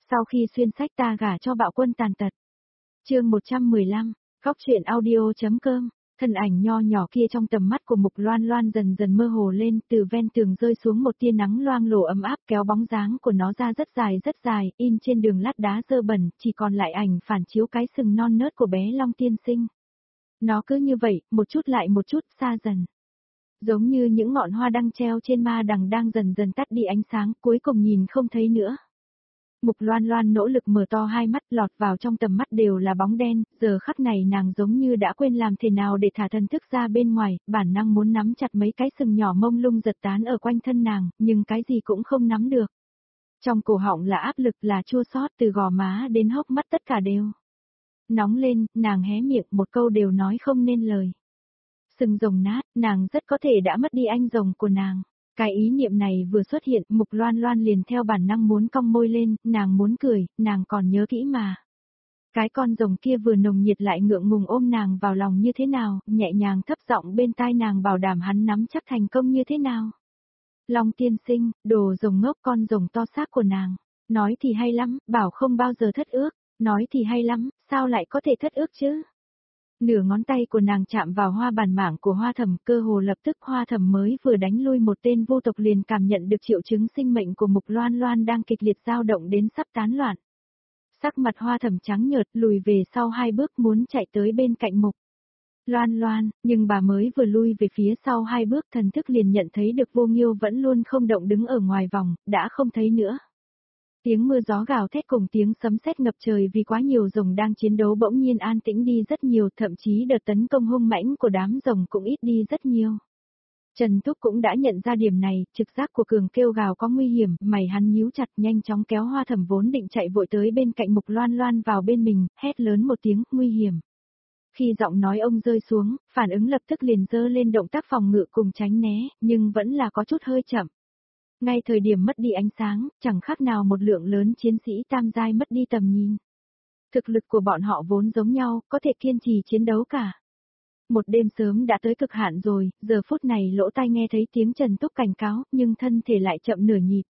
Sau khi xuyên sách ta gả cho bạo quân tàn tật. Chương 115, góc truyện audio.com. Thân ảnh nho nhỏ kia trong tầm mắt của Mục Loan Loan dần dần mơ hồ lên, từ ven tường rơi xuống một tia nắng loang lổ ấm áp kéo bóng dáng của nó ra rất dài, in trên đường lát đá dơ bẩn, chỉ còn lại ảnh phản chiếu cái sừng non nớt của bé Long tiên sinh. Nó cứ như vậy, một chút lại một chút, xa dần. Giống như những ngọn hoa đăng treo trên ma đằng đang dần dần tắt đi ánh sáng, cuối cùng nhìn không thấy nữa. Mục Loan Loan nỗ lực mở to hai mắt, lọt vào trong tầm mắt đều là bóng đen, giờ khắc này nàng giống như đã quên làm thế nào để thả thần thức ra bên ngoài, bản năng muốn nắm chặt mấy cái sừng nhỏ mông lung giật tán ở quanh thân nàng, nhưng cái gì cũng không nắm được. Trong cổ họng là áp lực, là chua xót, từ gò má đến hốc mắt tất cả đều nóng lên, nàng hé miệng một câu đều nói không nên lời. Sừng rồng nát, nàng rất có thể đã mất đi anh rồng của nàng. Cái ý niệm này vừa xuất hiện, Mục Loan Loan liền theo bản năng muốn cong môi lên, nàng muốn cười, nàng còn nhớ kỹ mà. Cái con rồng kia vừa nồng nhiệt lại ngượng ngùng ôm nàng vào lòng như thế nào, nhẹ nhàng thấp giọng bên tai nàng bảo đảm hắn nắm chắc thành công như thế nào. Long tiên sinh, đồ rồng ngốc, con rồng to xác của nàng. Nói thì hay lắm, bảo không bao giờ thất ước, nói thì hay lắm, sao lại có thể thất ước chứ? Nửa ngón tay của nàng chạm vào hoa bản mảng của Hoa Thẩm, cơ hồ lập tức Hoa Thẩm mới vừa đánh lui một tên vô tộc liền cảm nhận được triệu chứng sinh mệnh của Mục Loan Loan đang kịch liệt dao động đến sắp tán loạn. Sắc mặt Hoa Thẩm trắng nhợt, lùi về sau hai bước muốn chạy tới bên cạnh Mục Loan Loan, nhưng bà mới vừa lui về phía sau hai bước, thần thức liền nhận thấy được Vô Nghiêu vẫn luôn không động đứng ở ngoài vòng, đã không thấy nữa. Tiếng mưa gió gào thét cùng tiếng sấm sét ngập trời vì quá nhiều rồng đang chiến đấu bỗng nhiên an tĩnh đi rất nhiều, thậm chí đợt tấn công hung mãnh của đám rồng cũng ít đi rất nhiều. Trần Thúc cũng đã nhận ra điểm này, trực giác của Cường kêu gào có nguy hiểm, mày hắn nhíu chặt, nhanh chóng kéo Hoa Thẩm vốn định chạy vội tới bên cạnh Mục Loan Loan vào bên mình, hét lớn một tiếng, nguy hiểm. Khi giọng nói ông rơi xuống, phản ứng lập tức liền dơ lên động tác phòng ngự cùng tránh né, nhưng vẫn là có chút hơi chậm. Ngay thời điểm mất đi ánh sáng, chẳng khác nào một lượng lớn chiến sĩ tam giai mất đi tầm nhìn. Thực lực của bọn họ vốn giống nhau, có thể kiên trì chiến đấu cả. Một đêm sớm đã tới cực hạn rồi, giờ phút này lỗ tai nghe thấy tiếng Trần Túc cảnh cáo, nhưng thân thể lại chậm nửa nhịp.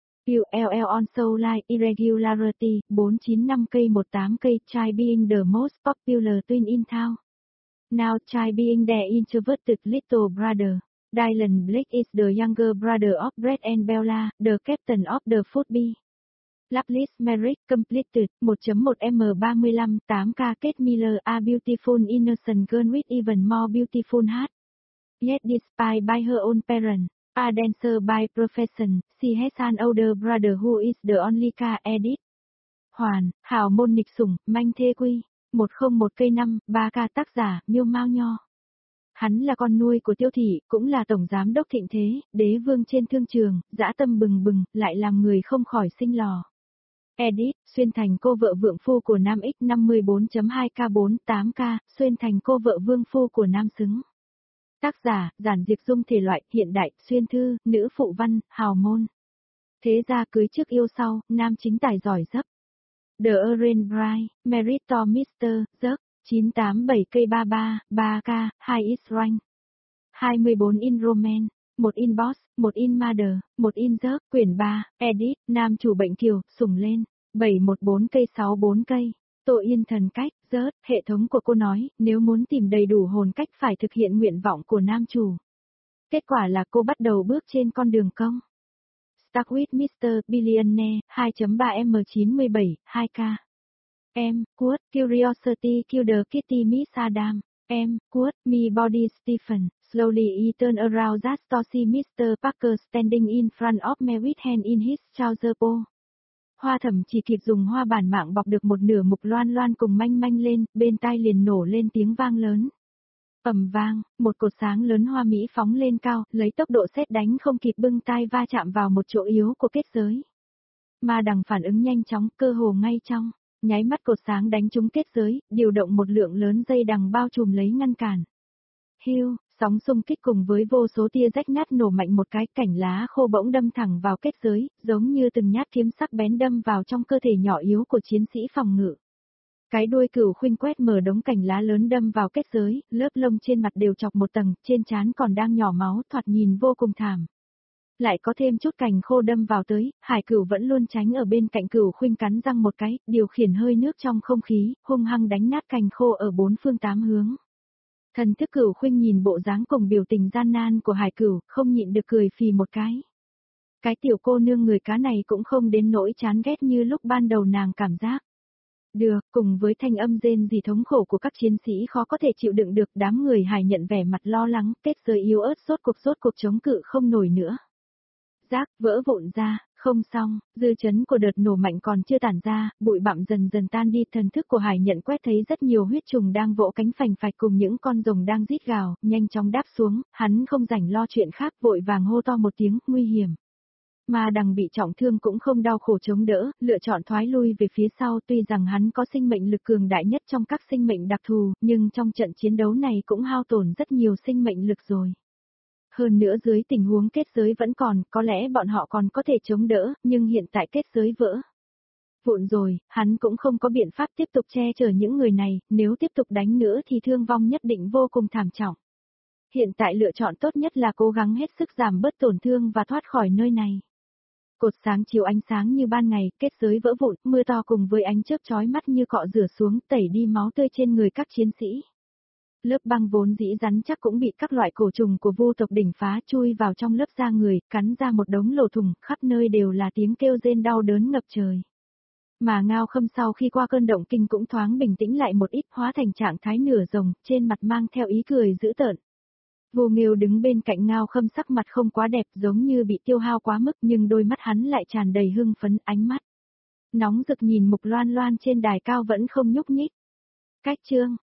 ULL on Soul Line Irregularity, 495K18K, try being the most popular twin in town. Now try being the introverted little brother. Dylan Blake is the younger brother of Brett and Bella, the captain of the Football. Lapis Merrick completed 1.1M35 8K Kate Miller, a beautiful innocent girl with even more beautiful heart. Yet despite by her own parents, a dancer by profession, she has an older brother who is the only K edit. Hoàn, hào môn nghịch sủng, manh thê quy, 101K5, 3K tác giả, Miêu Mao Nho. Hắn là con nuôi của Tiêu Thị, cũng là tổng giám đốc thịnh thế, đế vương trên thương trường, dã tâm bừng bừng, lại làm người không khỏi sinh lò. Edit, xuyên thành cô vợ vượng phu của nam X54.2K48K, xuyên thành cô vợ vương phu của nam xứng. Tác giả, giản diệt dung thể loại, hiện đại, xuyên thư, nữ phụ văn, hào môn. Thế gia cưới trước yêu sau, nam chính tài giỏi dấp. The Orange Bride, Meritor Mr. Giấc. 987K33, 3K, 2X rank. 24 in Roman, 1 in Boss, 1 in Mother, 1 in Giấc, quyển 3, Edit, nam chủ bệnh kiều, sủng lên, 714K64K, Tô Yên thần cách, Giớt, hệ thống của cô nói, nếu muốn tìm đầy đủ hồn cách phải thực hiện nguyện vọng của nam chủ. Kết quả là cô bắt đầu bước trên con đường công. Start with Mr. Billionaire, 2.3M97, 2K. Em, Quote, Curiosity Killer Kitty Miss Adam. Em, Quote, Me Body Stephen, slowly he turned around that to see Mr. Parker standing in front of me with hand in his trouser po. Hoa Thẩm chỉ kịp dùng hoa bản mạng bọc được một nửa Mục Loan Loan cùng manh manh lên, bên tai liền nổ lên tiếng vang lớn. Ầm vang, một cột sáng lớn hoa mỹ phóng lên cao, lấy tốc độ sét đánh không kịp bưng tai va chạm vào một chỗ yếu của kết giới. Ma đằng phản ứng nhanh chóng, cơ hồ ngay trong nháy mắt cột sáng đánh trúng kết giới, điều động một lượng lớn dây đằng bao trùm lấy ngăn cản. Hưu, sóng xung kích cùng với vô số tia rách nát nổ mạnh một cái, cảnh lá khô bỗng đâm thẳng vào kết giới, giống như từng nhát kiếm sắc bén đâm vào trong cơ thể nhỏ yếu của chiến sĩ phòng ngự. Cái đuôi cửu khuynh quét mở đống cành lá lớn đâm vào kết giới, lớp lông trên mặt đều chọc một tầng, trên trán còn đang nhỏ máu, thoạt nhìn vô cùng thảm. Lại có thêm chút cành khô đâm vào tới, Hải Cửu vẫn luôn tránh ở bên cạnh Cửu Khuynh cắn răng một cái, điều khiển hơi nước trong không khí, hung hăng đánh nát cành khô ở bốn phương tám hướng. Thần thức Cửu Khuynh nhìn bộ dáng cùng biểu tình gian nan của Hải Cửu, không nhịn được cười phì một cái. Cái tiểu cô nương người cá này cũng không đến nỗi chán ghét như lúc ban đầu nàng cảm giác. Được, cùng với thanh âm rên rỉ thống khổ của các chiến sĩ khó có thể chịu đựng được, đám người Hải nhận vẻ mặt lo lắng, kết giới yếu ớt rốt cuộc chống cự không nổi nữa. Rác vỡ vụn ra, không xong, dư chấn của đợt nổ mạnh còn chưa tản ra, bụi bặm dần dần tan đi, thần thức của Hải nhận quét thấy rất nhiều huyết trùng đang vỗ cánh phành phạch cùng những con rồng đang rít gào, nhanh chóng đáp xuống, hắn không rảnh lo chuyện khác, vội vàng hô to một tiếng, nguy hiểm. Mà đằng bị trọng thương cũng không đau khổ chống đỡ, lựa chọn thoái lui về phía sau, tuy rằng hắn có sinh mệnh lực cường đại nhất trong các sinh mệnh đặc thù, nhưng trong trận chiến đấu này cũng hao tổn rất nhiều sinh mệnh lực rồi. Hơn nữa dưới tình huống kết giới vẫn còn, có lẽ bọn họ còn có thể chống đỡ, nhưng hiện tại kết giới vỡ vụn rồi, hắn cũng không có biện pháp tiếp tục che chở những người này, nếu tiếp tục đánh nữa thì thương vong nhất định vô cùng thảm trọng. Hiện tại lựa chọn tốt nhất là cố gắng hết sức giảm bớt tổn thương và thoát khỏi nơi này. Cột sáng chiếu ánh sáng như ban ngày, kết giới vỡ vụn, mưa to cùng với ánh chớp chói mắt như cọ rửa xuống, tẩy đi máu tươi trên người các chiến sĩ. Lớp băng vốn dĩ rắn chắc cũng bị các loại cổ trùng của vu tộc đỉnh phá chui vào trong lớp da người, cắn ra một đống lỗ thủng, khắp nơi đều là tiếng kêu rên đau đớn ngập trời. Mà Ngao Khâm sau khi qua cơn động kinh cũng thoáng bình tĩnh lại một ít, hóa thành trạng thái nửa rồng, trên mặt mang theo ý cười dữ tợn. Vô Nghiêu đứng bên cạnh Ngao Khâm, sắc mặt không quá đẹp, giống như bị tiêu hao quá mức, nhưng đôi mắt hắn lại tràn đầy hưng phấn, ánh mắt nóng rực nhìn Mục Loan Loan trên đài cao vẫn không nhúc nhích. Cách chương